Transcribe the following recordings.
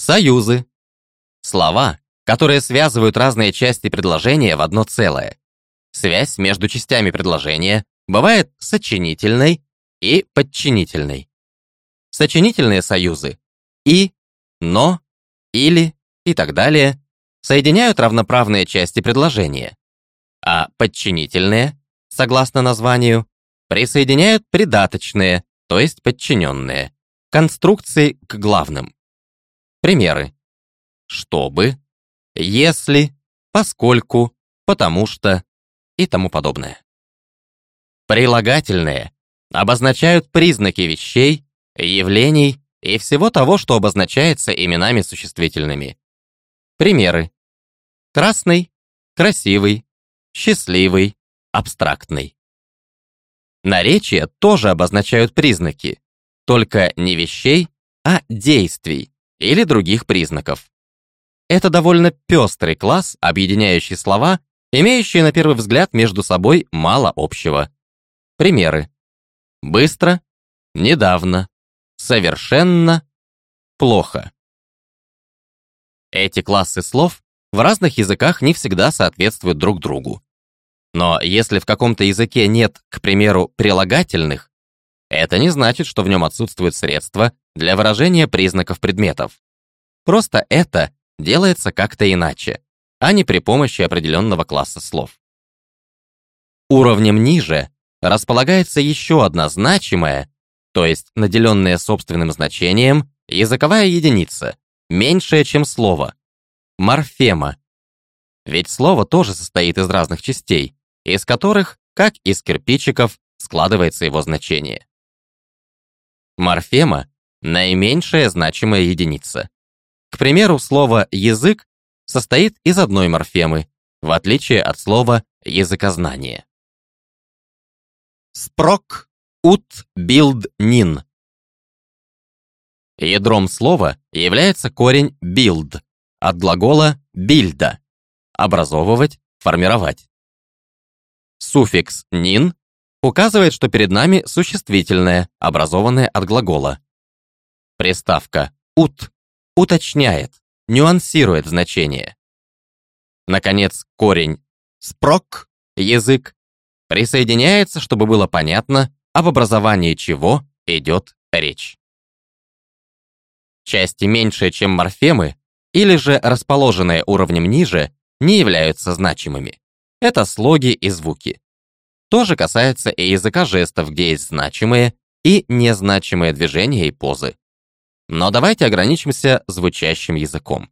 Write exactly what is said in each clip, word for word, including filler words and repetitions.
Союзы. Слова, которые связывают разные части предложения в одно целое. Связь между частями предложения бывает сочинительной и подчинительной. Сочинительные союзы «и», «но», «или» и так далее соединяют равноправные части предложения, а подчинительные, согласно названию, присоединяют придаточные, то есть подчиненные, конструкции к главным. Примеры: чтобы, если, поскольку, потому что и тому подобное. Прилагательные обозначают признаки вещей, явлений и всего того, что обозначается именами существительными. Примеры: красный, красивый, счастливый, абстрактный. Наречия тоже обозначают признаки, только не вещей, а действий или других признаков. Это довольно пестрый класс, объединяющий слова, имеющие на первый взгляд между собой мало общего. Примеры: быстро, недавно, совершенно, плохо. Эти классы слов в разных языках не всегда соответствуют друг другу. Но если в каком-то языке нет, к примеру, прилагательных, это не значит, что в нем отсутствуют средства для выражения признаков предметов. Просто это делается как-то иначе, а не при помощи определенного класса слов. Уровнем ниже располагается еще одна значимая, то есть наделенная собственным значением, языковая единица, меньшая, чем слово, морфема. Ведь слово тоже состоит из разных частей, из которых, как из кирпичиков, складывается его значение. Морфема — наименьшая значимая единица. К примеру, слово «язык» состоит из одной морфемы, в отличие от слова «языкознание». Спрок, ут, билд, нин. Ядром слова является корень build, от глагола бильда — образовывать, формировать. Суффикс «нин» указывает, что перед нами существительное, образованное от глагола. Приставка «ут» уточняет, нюансирует значение. Наконец, корень «спрок» — язык присоединяется, чтобы было понятно, об образовании чего идет речь. Части меньшие, чем морфемы, или же расположенные уровнем ниже, не являются значимыми. Это слоги и звуки. То же касается и языка жестов, где есть значимые и незначимые движения и позы. Но давайте ограничимся звучащим языком.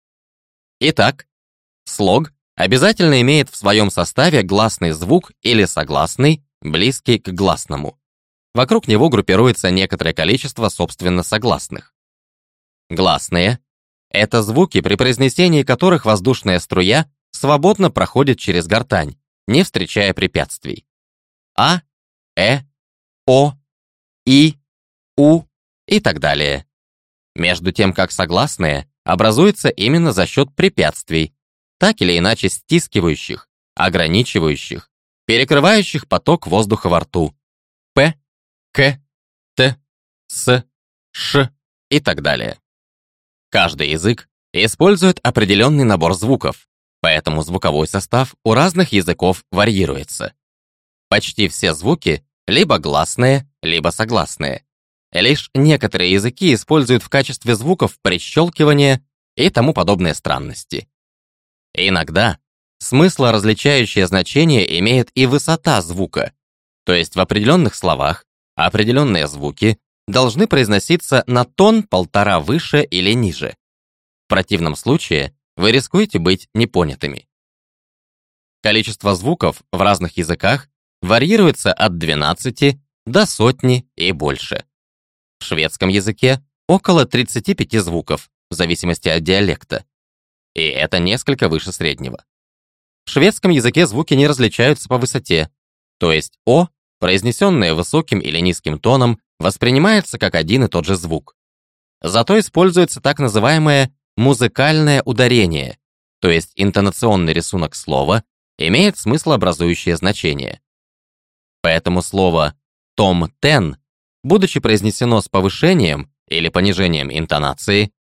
Итак, слог обязательно имеет в своем составе гласный звук или согласный, близкий к гласному. Вокруг него группируется некоторое количество собственно согласных. Гласные — это звуки, при произнесении которых воздушная струя свободно проходит через гортань, не встречая препятствий. А, э, о, и, у и так далее. Между тем, как согласные образуются именно за счет препятствий, так или иначе стискивающих, ограничивающих, перекрывающих поток воздуха во рту. П, К, Т, С, Ш и так далее. Каждый язык использует определенный набор звуков, поэтому звуковой состав у разных языков варьируется. Почти все звуки либо гласные, либо согласные. Лишь некоторые языки используют в качестве звуков прищелкивание и тому подобные странности. Иногда смыслоразличающее значение имеет и высота звука, то есть в определенных словах определенные звуки должны произноситься на тон-полтора выше или ниже. В противном случае вы рискуете быть непонятыми. Количество звуков в разных языках варьируется от двенадцати до сотни и больше. В шведском языке около тридцати пяти звуков, в зависимости от диалекта. И это несколько выше среднего. В шведском языке звуки не различаются по высоте, то есть «о», произнесенное высоким или низким тоном, воспринимается как один и тот же звук. Зато используется так называемое музыкальное ударение, то есть интонационный рисунок слова имеет смыслообразующее значение. Поэтому слово «том-тен», будучи произнесено с повышением или понижением интонации,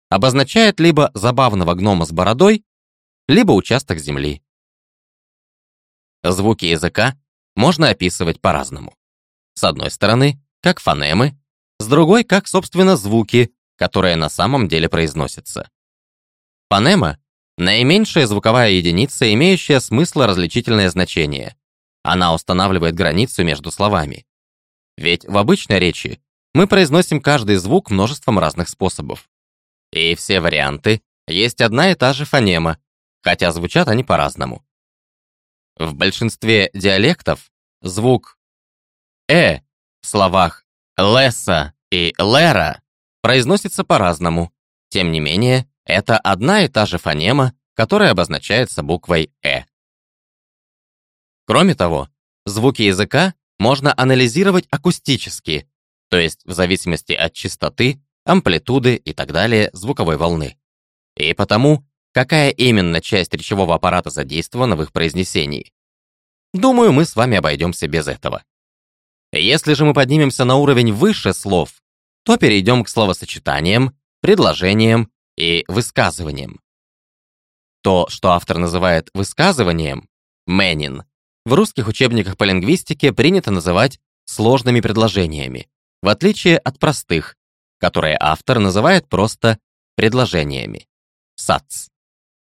обозначает либо забавного гнома с бородой, либо участок земли. Звуки языка можно описывать по-разному. С одной стороны, как фонемы, с другой, как, собственно, звуки, которые на самом деле произносятся. Фонема — наименьшая звуковая единица, имеющая смыслоразличительное значение. Она устанавливает границу между словами. Ведь в обычной речи мы произносим каждый звук множеством разных способов. И все варианты есть одна и та же фонема, хотя звучат они по-разному. В большинстве диалектов звук «э» в словах «леса» и «лера» произносится по-разному. Тем не менее, это одна и та же фонема, которая обозначается буквой «э». Кроме того, звуки языка можно анализировать акустически, то есть в зависимости от частоты, амплитуды и так далее звуковой волны. И потому, какая именно часть речевого аппарата задействована в их произнесении. Думаю, мы с вами обойдемся без этого. Если же мы поднимемся на уровень выше слов, то перейдем к словосочетаниям, предложениям и высказываниям. То, что автор называет высказыванием, мэнин, в русских учебниках по лингвистике принято называть сложными предложениями, в отличие от простых, которые автор называет просто предложениями. Сац.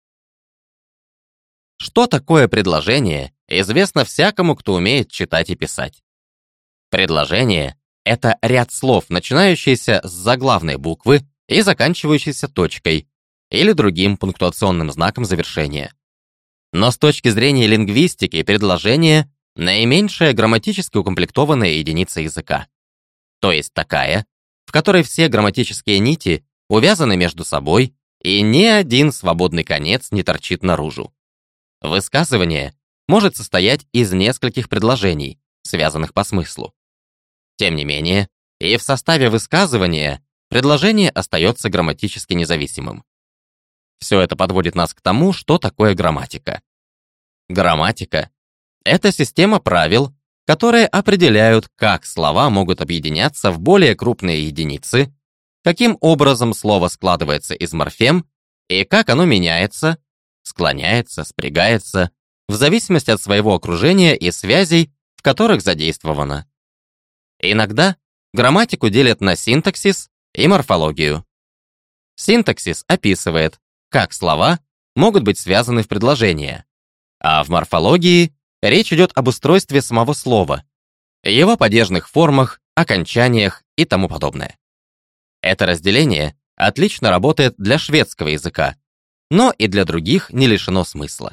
Что такое предложение, известно всякому, кто умеет читать и писать. Предложение — это ряд слов, начинающийся с заглавной буквы и заканчивающийся точкой или другим пунктуационным знаком завершения. Но с точки зрения лингвистики предложение — наименьшая грамматически укомплектованная единица языка. То есть такая, в которой все грамматические нити увязаны между собой и ни один свободный конец не торчит наружу. Высказывание может состоять из нескольких предложений, связанных по смыслу. Тем не менее, и в составе высказывания предложение остается грамматически независимым. Все это подводит нас к тому, что такое грамматика. Грамматика — это система правил, которые определяют, как слова могут объединяться в более крупные единицы, каким образом слово складывается из морфем и как оно меняется, склоняется, спрягается, в зависимости от своего окружения и связей, в которых задействовано. Иногда грамматику делят на синтаксис и морфологию. Синтаксис описывает, как слова могут быть связаны в предложения, а в морфологии речь идет об устройстве самого слова, его падежных формах, окончаниях и тому подобное. Это разделение отлично работает для шведского языка, но и для других не лишено смысла.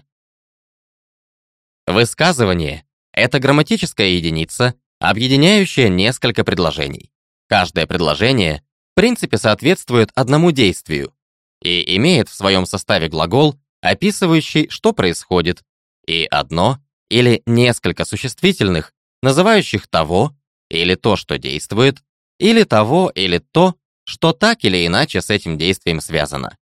Высказывание — это грамматическая единица, объединяющая несколько предложений. Каждое предложение в принципе соответствует одному действию и имеет в своем составе глагол, описывающий, что происходит, и одно или несколько существительных, называющих того или то, что действует, или того или то, что так или иначе с этим действием связано.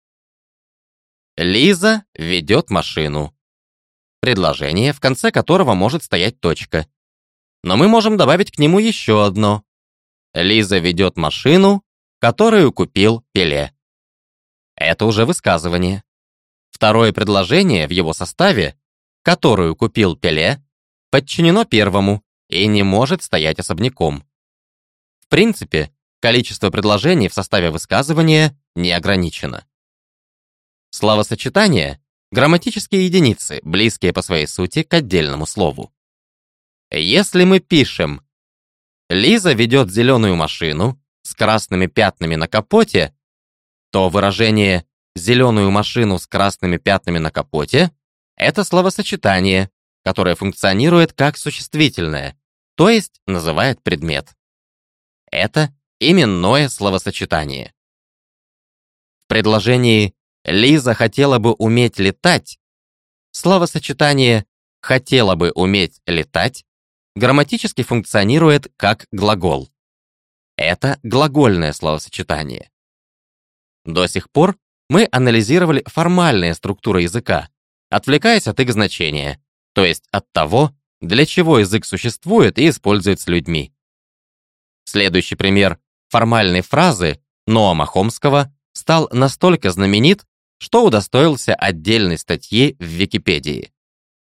Лиза ведет машину. Предложение, в конце которого может стоять точка. Но мы можем добавить к нему еще одно. Лиза ведет машину, которую купил Пеле. Это уже высказывание. Второе предложение в его составе, которую купил Пеле, подчинено первому и не может стоять особняком. В принципе, количество предложений в составе высказывания не ограничено. Словосочетания — грамматические единицы, близкие по своей сути к отдельному слову. Если мы пишем «Лиза ведет зеленую машину с красными пятнами на капоте», то выражение «зеленую машину с красными пятнами на капоте» — это словосочетание, которое функционирует как существительное, то есть называет предмет. Это именное словосочетание. В предложении «Лиза хотела бы уметь летать» словосочетание «хотела бы уметь летать» грамматически функционирует как глагол. Это глагольное словосочетание. До сих пор мы анализировали формальные структуры языка, отвлекаясь от их значения, то есть от того, для чего язык существует и используется людьми. Следующий пример формальной фразы Ноама Хомского стал настолько знаменит, что удостоился отдельной статьи в Википедии.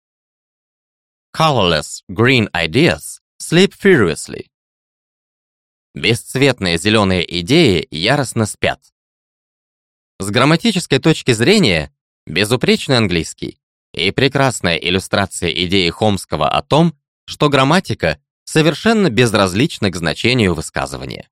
Colorless green ideas sleep furiously. Бесцветные зеленые идеи яростно спят. С грамматической точки зрения, безупречный английский и прекрасная иллюстрация идеи Хомского о том, что грамматика совершенно безразлична к значению высказывания.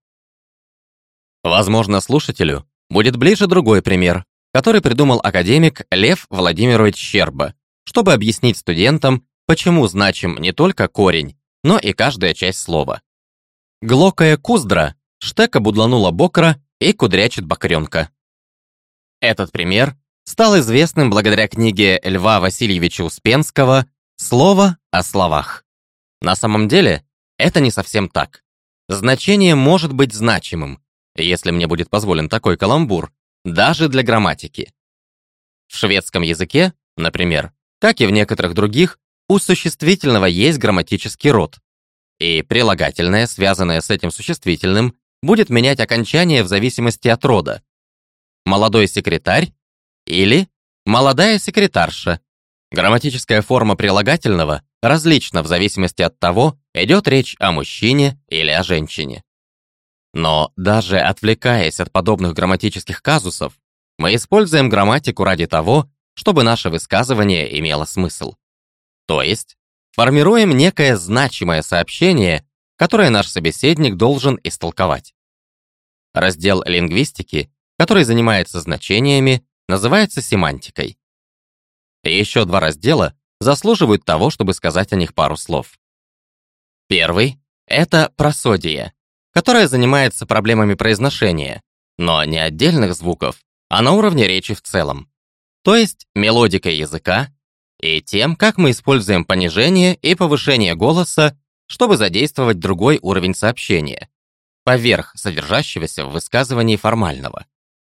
Возможно, слушателю будет ближе другой пример, который придумал академик Лев Владимирович Щерба, чтобы объяснить студентам, почему значим не только корень, но и каждая часть слова. Глокая куздра, штека будланула бокра и кудрячит бокренка. Этот пример стал известным благодаря книге Льва Васильевича Успенского «Слово о словах». На самом деле, это не совсем так. Значение может быть значимым, если мне будет позволен такой каламбур, даже для грамматики. В шведском языке, например, как и в некоторых других, у существительного есть грамматический род, и прилагательное, связанное с этим существительным, будет менять окончание в зависимости от рода. Молодой секретарь или молодая секретарша. Грамматическая форма прилагательного различна в зависимости от того, идет речь о мужчине или о женщине. Но даже отвлекаясь от подобных грамматических казусов, мы используем грамматику ради того, чтобы наше высказывание имело смысл. То есть, формируем некое значимое сообщение, которое наш собеседник должен истолковать. Раздел лингвистики, который занимается значениями, называется семантикой. И еще два раздела заслуживают того, чтобы сказать о них пару слов. Первый — это просодия, которая занимается проблемами произношения, но не отдельных звуков, а на уровне речи в целом, то есть мелодикой языка и тем, как мы используем понижение и повышение голоса, чтобы задействовать другой уровень сообщения, поверх содержащегося в высказывании формального.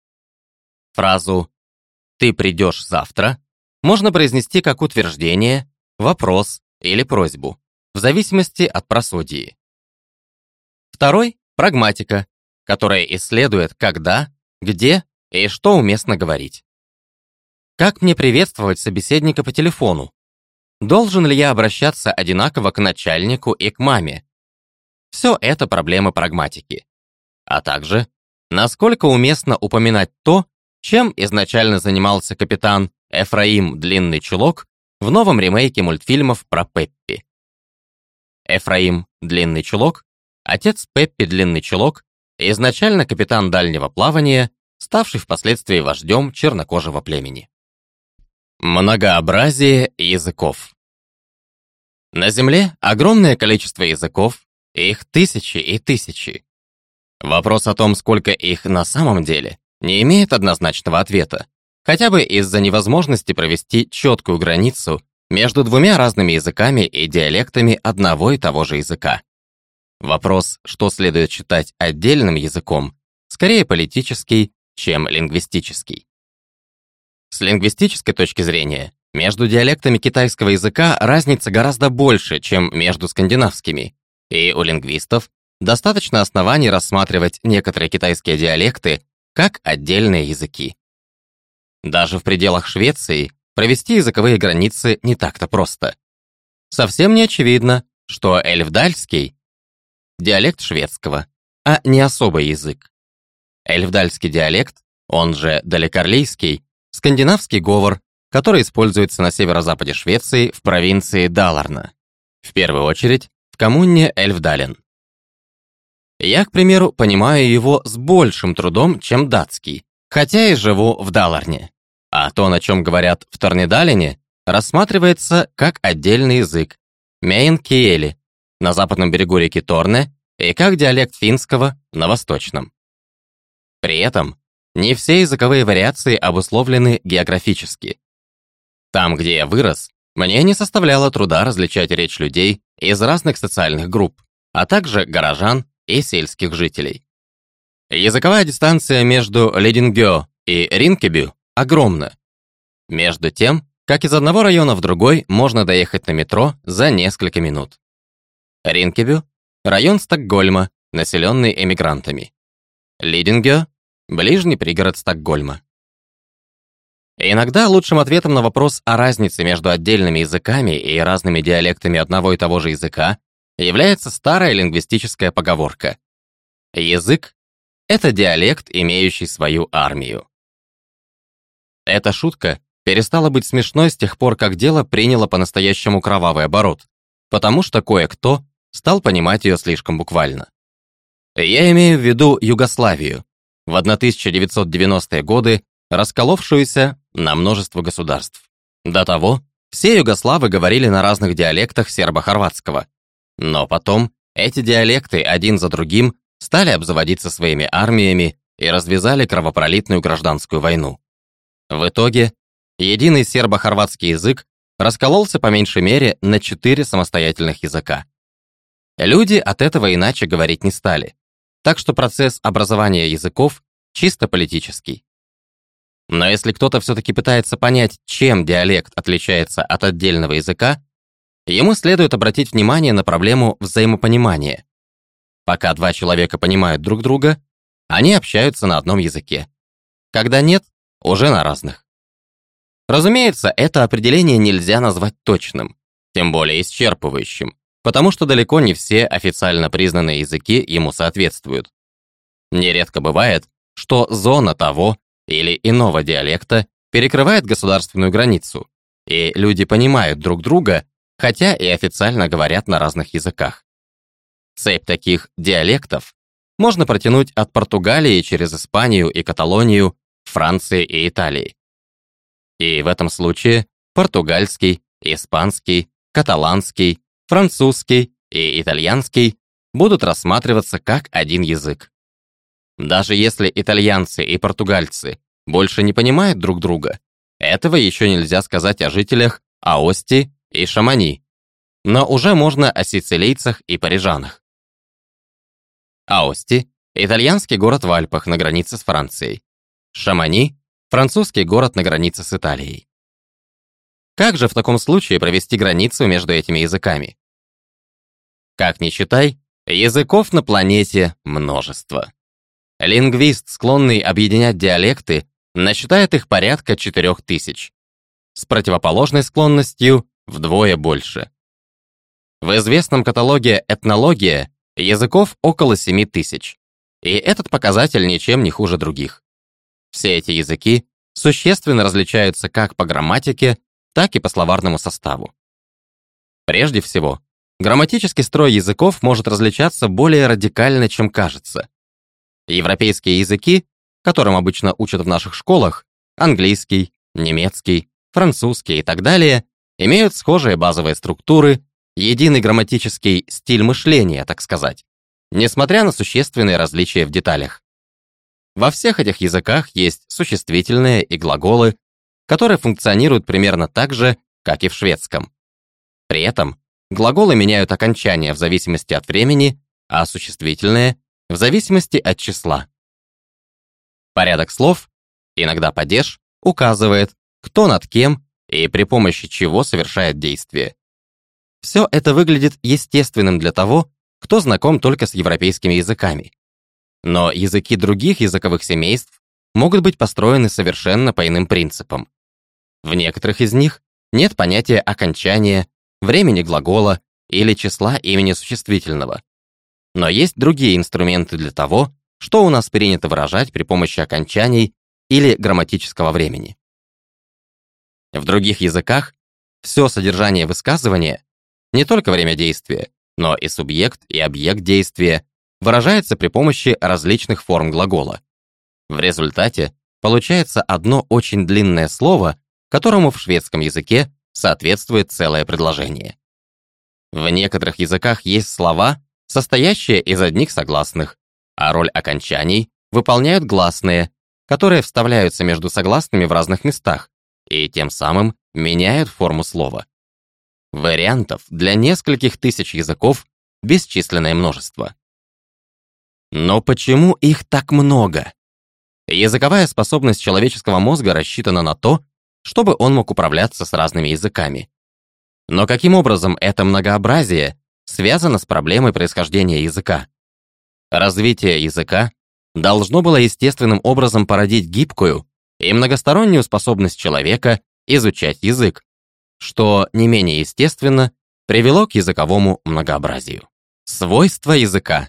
Фразу «ты придешь завтра» можно произнести как утверждение, вопрос или просьбу, в зависимости от просодии. Второй — прагматика, которая исследует, когда, где и что уместно говорить. Как мне приветствовать собеседника по телефону? Должен ли я обращаться одинаково к начальнику и к маме? Все это проблемы прагматики. А также, насколько уместно упоминать то, чем изначально занимался капитан Эфраим Длинный Чулок в новом ремейке мультфильмов про Пеппи. Эфраим Длинный Чулок, отец Пеппи Длинный Чулок, изначально капитан дальнего плавания, ставший впоследствии вождем чернокожего племени. Многообразие языков. На Земле огромное количество языков, их тысячи и тысячи. Вопрос о том, сколько их на самом деле, не имеет однозначного ответа, хотя бы из-за невозможности провести четкую границу между двумя разными языками и диалектами одного и того же языка. Вопрос, что следует считать отдельным языком, скорее политический, чем лингвистический. С лингвистической точки зрения, между диалектами китайского языка разница гораздо больше, чем между скандинавскими, и у лингвистов достаточно оснований рассматривать некоторые китайские диалекты как отдельные языки. Даже в пределах Швеции провести языковые границы не так-то просто. Совсем не очевидно, что эльфдальский — диалект шведского, а не особый язык. Эльфдальский диалект, он же далекорлийский, скандинавский говор, который используется на северо-западе Швеции в провинции Даларна, в первую очередь в коммуне Эльфдален. Я, к примеру, понимаю его с большим трудом, чем датский, хотя и живу в Даларне, а то, на чем говорят в Торнедалине, рассматривается как отдельный язык мейнкиэли на западном берегу реки Торне и как диалект финского на восточном. При этом не все языковые вариации обусловлены географически. Там, где я вырос, мне не составляло труда различать речь людей из разных социальных групп, а также горожан и сельских жителей. Языковая дистанция между Лидингё и Ринкебю огромна. Между тем, как из одного района в другой можно доехать на метро за несколько минут. Ринкебю — район Стокгольма, населенный эмигрантами. Лидингё ближний пригород Стокгольма. Иногда лучшим ответом на вопрос о разнице между отдельными языками и разными диалектами одного и того же языка является старая лингвистическая поговорка: язык — это диалект, имеющий свою армию. Эта шутка перестала быть смешной с тех пор, как дело приняло по-настоящему кровавый оборот, потому что кое-кто стал понимать ее слишком буквально. Я имею в виду Югославию, в тысяча девятьсот девяностые годы расколовшуюся на множество государств. До того все югославы говорили на разных диалектах сербо-хорватского. Но потом эти диалекты один за другим стали обзаводиться своими армиями и развязали кровопролитную гражданскую войну. В итоге единый сербо-хорватский язык раскололся по меньшей мере на четыре самостоятельных языка. Люди от этого иначе говорить не стали, так что процесс образования языков чисто политический. Но если кто-то все-таки пытается понять, чем диалект отличается от отдельного языка, ему следует обратить внимание на проблему взаимопонимания. Пока два человека понимают друг друга, они общаются на одном языке. Когда нет, уже на разных. Разумеется, это определение нельзя назвать точным, тем более исчерпывающим, потому что далеко не все официально признанные языки ему соответствуют. Нередко бывает, что зона того или иного диалекта перекрывает государственную границу, и люди понимают друг друга, хотя и официально говорят на разных языках. Цепь таких диалектов можно протянуть от Португалии через Испанию и Каталонию, Франции и Италии. И в этом случае португальский, испанский, каталанский, французский и итальянский будут рассматриваться как один язык. Даже если итальянцы и португальцы больше не понимают друг друга, этого еще нельзя сказать о жителях Аости и Шамани, но уже можно о сицилийцах и парижанах. Аости – итальянский город в Альпах на границе с Францией. Шамани – французский город на границе с Италией. Как же в таком случае провести границу между этими языками? Как ни считай, языков на планете множество. Лингвист, склонный объединять диалекты, насчитает их порядка четырех тысяч, с противоположной склонностью вдвое больше. В известном каталоге «Этнология» языков около семи тысяч, и этот показатель ничем не хуже других. Все эти языки существенно различаются как по грамматике, так и по словарному составу. Прежде всего, грамматический строй языков может различаться более радикально, чем кажется. Европейские языки, которым обычно учат в наших школах, английский, немецкий, французский и так далее, имеют схожие базовые структуры, единый грамматический стиль мышления, так сказать, несмотря на существенные различия в деталях. Во всех этих языках есть существительные и глаголы, которые функционируют примерно так же, как и в шведском. При этом глаголы меняют окончания в зависимости от времени, а существительные — в зависимости от числа. Порядок слов, иногда падеж, указывает, кто над кем и при помощи чего совершает действие. Все это выглядит естественным для того, кто знаком только с европейскими языками. Но языки других языковых семейств могут быть построены совершенно по иным принципам. В некоторых из них нет понятия окончания, времени глагола или числа имени существительного. Но есть другие инструменты для того, что у нас принято выражать при помощи окончаний или грамматического времени. В других языках все содержание высказывания, не только время действия, но и субъект и объект действия, выражается при помощи различных форм глагола. В результате получается одно очень длинное слово, которому в шведском языке соответствует целое предложение. В некоторых языках есть слова, состоящие из одних согласных, а роль окончаний выполняют гласные, которые вставляются между согласными в разных местах и тем самым меняют форму слова. Вариантов для нескольких тысяч языков бесчисленное множество. Но почему их так много? Языковая способность человеческого мозга рассчитана на то, чтобы он мог управляться с разными языками. Но каким образом это многообразие связано с проблемой происхождения языка? Развитие языка должно было естественным образом породить гибкую и многостороннюю способность человека изучать язык, что не менее естественно привело к языковому многообразию. Свойства языка.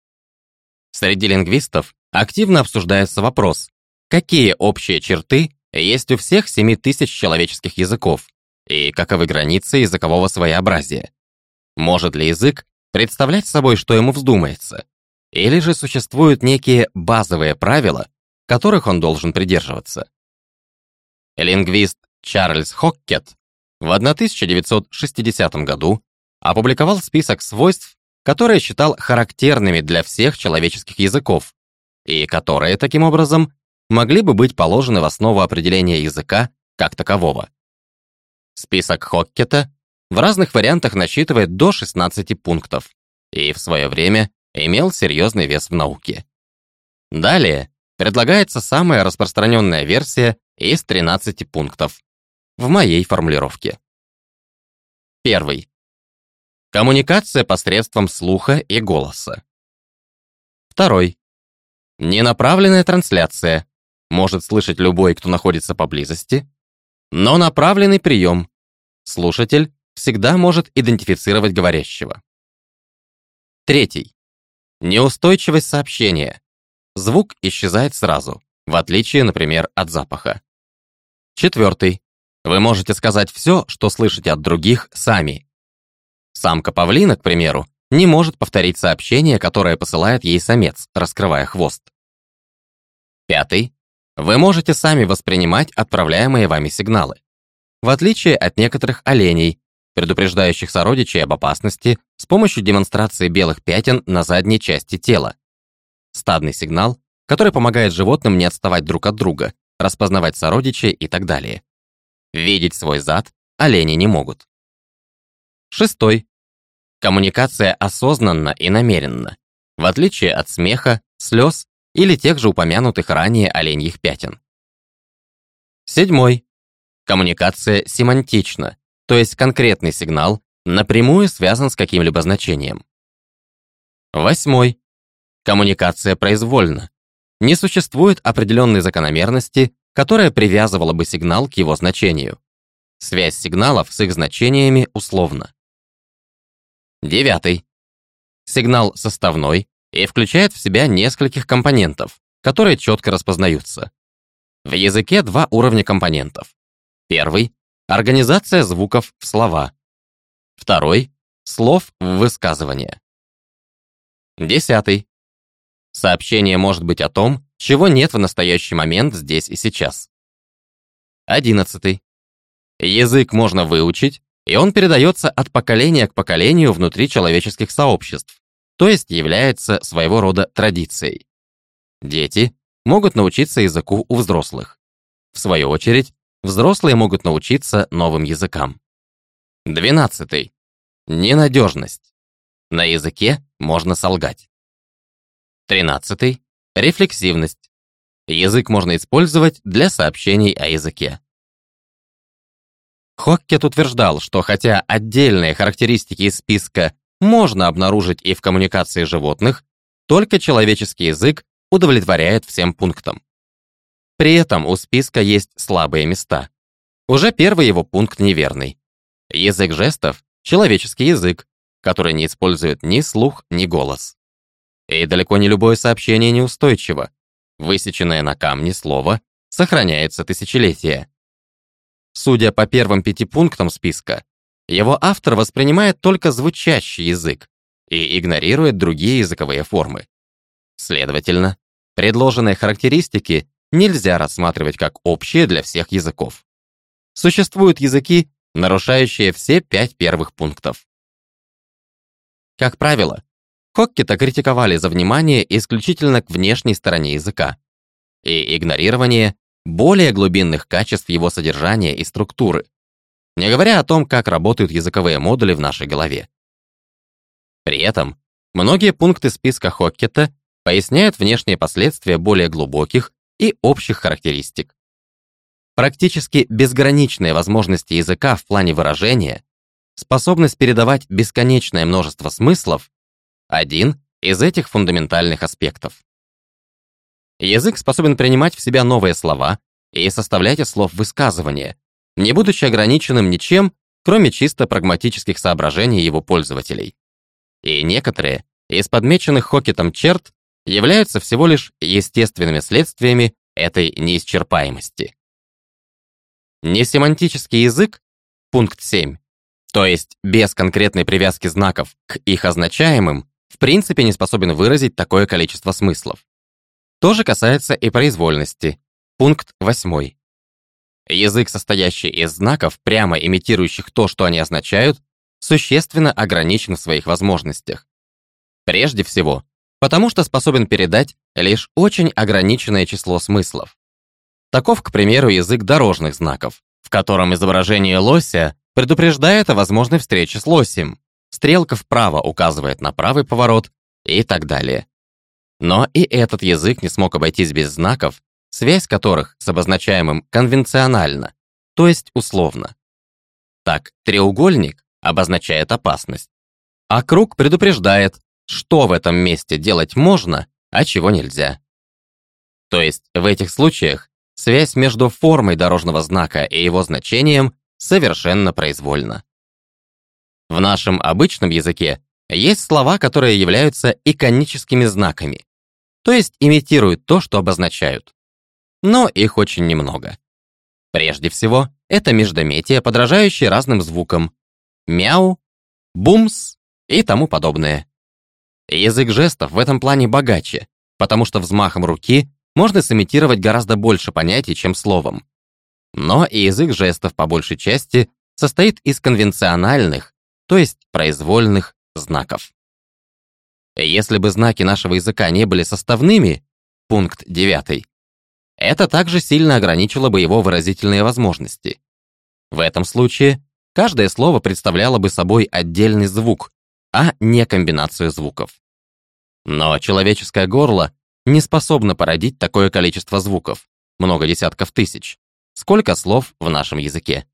Среди лингвистов активно обсуждается вопрос, какие общие черты есть у всех семи тысяч человеческих языков и каковы границы языкового своеобразия. Может ли язык представлять собой, что ему вздумается, или же существуют некие базовые правила, которых он должен придерживаться? Лингвист Чарльз Хоккет в тысяча девятьсот шестидесятом году опубликовал список свойств, которые считал характерными для всех человеческих языков, и которые, таким образом, могли бы быть положены в основу определения языка как такового. Список Хоккета в разных вариантах насчитывает до шестнадцати пунктов и в свое время имел серьезный вес в науке. Далее предлагается самая распространенная версия из тринадцати пунктов в моей формулировке. Первый. Коммуникация посредством слуха и голоса. Второй. Ненаправленная трансляция. Может слышать любой, кто находится поблизости, но направленный прием. Слушатель всегда может идентифицировать говорящего. Третий. Неустойчивость сообщения. Звук исчезает сразу, в отличие, например, от запаха. Четвертый. Вы можете сказать все, что слышите от других, сами. Самка павлина, к примеру, не может повторить сообщение, которое посылает ей самец, раскрывая хвост. Пятый. Вы можете сами воспринимать отправляемые вами сигналы. В отличие от некоторых оленей, предупреждающих сородичей об опасности с помощью демонстрации белых пятен на задней части тела. Стадный сигнал, который помогает животным не отставать друг от друга, распознавать сородичей и так далее. Видеть свой зад олени не могут. Шестой. Коммуникация осознанна и намеренна, в отличие от смеха, слез или тех же упомянутых ранее оленьих пятен. Седьмой. Коммуникация семантична, то есть конкретный сигнал напрямую связан с каким-либо значением. Восьмой. Коммуникация произвольна. Не существует определенной закономерности, которая привязывала бы сигнал к его значению. Связь сигналов с их значениями условна. Девятый. Сигнал составной и включает в себя нескольких компонентов, которые четко распознаются. В языке два уровня компонентов. Первый — организация звуков в слова. Второй — слов в высказывания. Десятый. Сообщение может быть о том, чего нет в настоящий момент здесь и сейчас. Одиннадцатый. Язык можно выучить, и он передается от поколения к поколению внутри человеческих сообществ, то есть является своего рода традицией. Дети могут научиться языку у взрослых. В свою очередь, взрослые могут научиться новым языкам. Двенадцатый. Ненадежность. На языке можно солгать. Тринадцатый. Рефлексивность. Язык можно использовать для сообщений о языке. Хоккет утверждал, что хотя отдельные характеристики из списка можно обнаружить и в коммуникации животных, только человеческий язык удовлетворяет всем пунктам. При этом у списка есть слабые места. Уже первый его пункт неверный. Язык жестов — человеческий язык, который не использует ни слух, ни голос. И далеко не любое сообщение неустойчиво. Высеченное на камне слово сохраняется тысячелетия. Судя по первым пяти пунктам списка, его автор воспринимает только звучащий язык и игнорирует другие языковые формы. Следовательно, предложенные характеристики нельзя рассматривать как общие для всех языков. Существуют языки, нарушающие все пять первых пунктов. Как правило, Хоккета критиковали за внимание исключительно к внешней стороне языка и игнорирование более глубинных качеств его содержания и структуры, не говоря о том, как работают языковые модули в нашей голове. При этом многие пункты списка Хоккета поясняют внешние последствия более глубоких и общих характеристик. Практически безграничные возможности языка в плане выражения, способность передавать бесконечное множество смыслов — один из этих фундаментальных аспектов. Язык способен принимать в себя новые слова и составлять из слов высказывания, не будучи ограниченным ничем, кроме чисто прагматических соображений его пользователей. И некоторые из подмеченных Хокетом черт являются всего лишь естественными следствиями этой неисчерпаемости. Несемантический язык, пункт семь, то есть без конкретной привязки знаков к их означаемым, в принципе не способен выразить такое количество смыслов. То же касается и произвольности, пункт восемь. Язык, состоящий из знаков, прямо имитирующих то, что они означают, существенно ограничен в своих возможностях. Прежде всего, потому что способен передать лишь очень ограниченное число смыслов. Таков, к примеру, язык дорожных знаков, в котором изображение лося предупреждает о возможной встрече с лосем, стрелка вправо указывает на правый поворот и так далее. Но и этот язык не смог обойтись без знаков, связь которых с обозначаемым конвенциональна, то есть условно. Так, треугольник обозначает опасность, а круг предупреждает, что в этом месте делать можно, а чего нельзя. То есть в этих случаях связь между формой дорожного знака и его значением совершенно произвольна. В нашем обычном языке есть слова, которые являются иконическими знаками, то есть имитируют то, что обозначают. Но их очень немного. Прежде всего, это междометия, подражающие разным звукам: мяу, бумс и тому подобное. Язык жестов в этом плане богаче, потому что взмахом руки можно сымитировать гораздо больше понятий, чем словом. Но и язык жестов по большей части состоит из конвенциональных, то есть произвольных знаков. Если бы знаки нашего языка не были составными, пункт девятый, это также сильно ограничило бы его выразительные возможности. В этом случае каждое слово представляло бы собой отдельный звук, а не комбинацию звуков. Но человеческое горло не способно породить такое количество звуков, много десятков тысяч, сколько слов в нашем языке.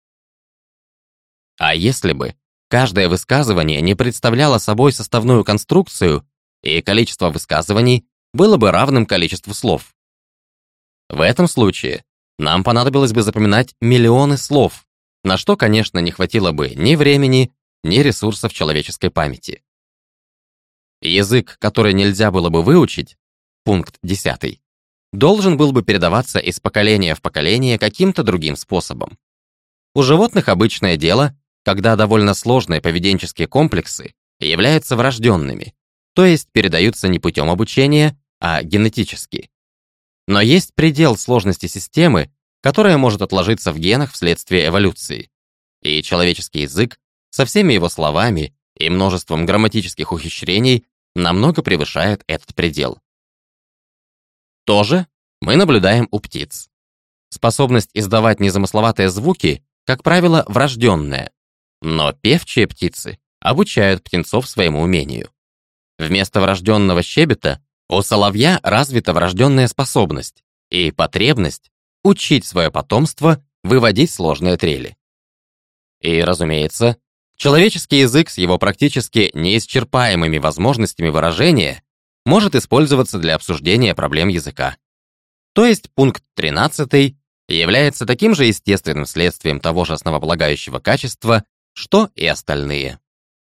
А если бы каждое высказывание не представляло собой составную конструкцию, и количество высказываний было бы равным количеству слов? В этом случае нам понадобилось бы запоминать миллионы слов, на что, конечно, не хватило бы ни времени, ни ресурсов человеческой памяти. Язык, который нельзя было бы выучить, пункт десятый, должен был бы передаваться из поколения в поколение каким-то другим способом. У животных обычное дело, когда довольно сложные поведенческие комплексы являются врожденными, то есть передаются не путем обучения, а генетически. Но есть предел сложности системы, которая может отложиться в генах вследствие эволюции. И человеческий язык со всеми его словами и множеством грамматических ухищрений намного превышает этот предел. То же мы наблюдаем у птиц. Способность издавать незамысловатые звуки, как правило, врожденная, но певчие птицы обучают птенцов своему умению. Вместо врожденного щебета у соловья развита врожденная способность и потребность учить свое потомство выводить сложные трели. И, разумеется, человеческий язык с его практически неисчерпаемыми возможностями выражения может использоваться для обсуждения проблем языка. То есть пункт тринадцатый является таким же естественным следствием того же основополагающего качества, что и остальные.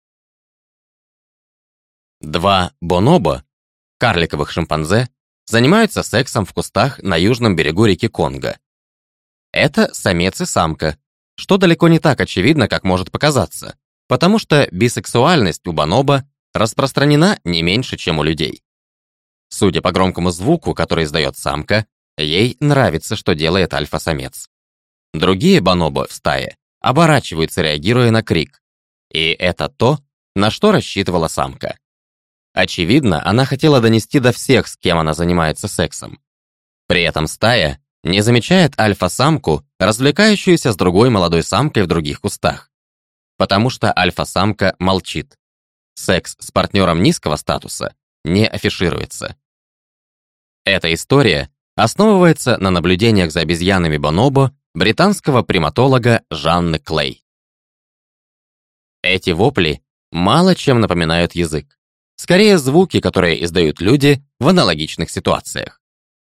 Два бонобо, карликовых шимпанзе, занимаются сексом в кустах на южном берегу реки Конго. Это самец и самка, что далеко не так очевидно, как может показаться, потому что бисексуальность у бонобо распространена не меньше, чем у людей. Судя по громкому звуку, который издает самка, ей нравится, что делает альфа-самец. Другие бонобо в стае оборачиваются, реагируя на крик. И это то, на что рассчитывала самка. Очевидно, она хотела донести до всех, с кем она занимается сексом. При этом стая не замечает альфа-самку, развлекающуюся с другой молодой самкой в других кустах. Потому что альфа-самка молчит. Секс с партнером низкого статуса не афишируется. Эта история основывается на наблюдениях за обезьянами бонобо британского приматолога Жанны Клей. Эти вопли мало чем напоминают язык. Скорее, звуки, которые издают люди в аналогичных ситуациях.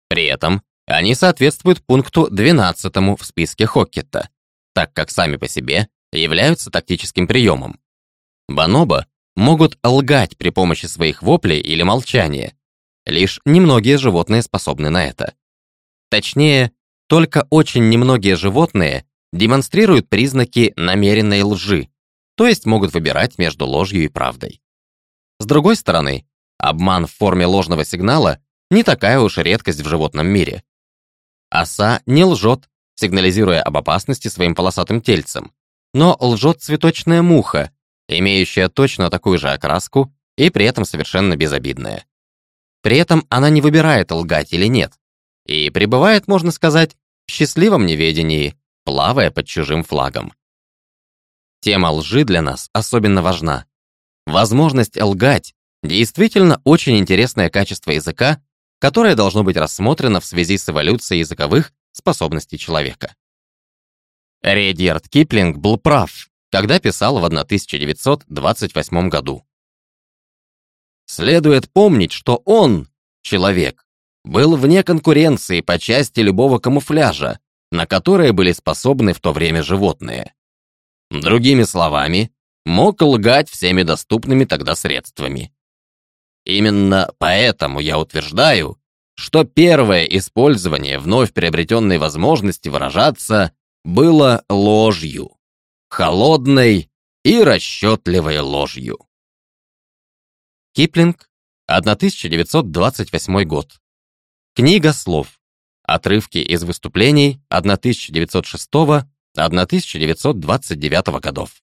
При этом они соответствуют пункту двенадцатому в списке Хоккетта, так как сами по себе являются тактическим приемом. Бонобо могут лгать при помощи своих воплей или молчания. Лишь немногие животные способны на это. Точнее, только очень немногие животные демонстрируют признаки намеренной лжи, то есть могут выбирать между ложью и правдой. С другой стороны, обман в форме ложного сигнала не такая уж и редкость в животном мире. Оса не лжет, сигнализируя об опасности своим полосатым тельцем, но лжет цветочная муха, имеющая точно такую же окраску и при этом совершенно безобидная. При этом она не выбирает, лгать или нет, и пребывает, можно сказать, в счастливом неведении, плавая под чужим флагом. Тема лжи для нас особенно важна. Возможность лгать действительно очень интересное качество языка, которое должно быть рассмотрено в связи с эволюцией языковых способностей человека. Редьярд Киплинг был прав, когда писал в тысяча девятьсот двадцать восьмом году. Следует помнить, что он, человек, был вне конкуренции по части любого камуфляжа, на которое были способны в то время животные. Другими словами, мог лгать всеми доступными тогда средствами. Именно поэтому я утверждаю, что первое использование вновь приобретенной возможности выражаться было ложью, холодной и расчетливой ложью. Киплинг, тысяча девятьсот двадцать восьмой год. Книга слов. Отрывки из выступлений тысяча девятьсот шестого — тысяча девятьсот двадцать девятого годов.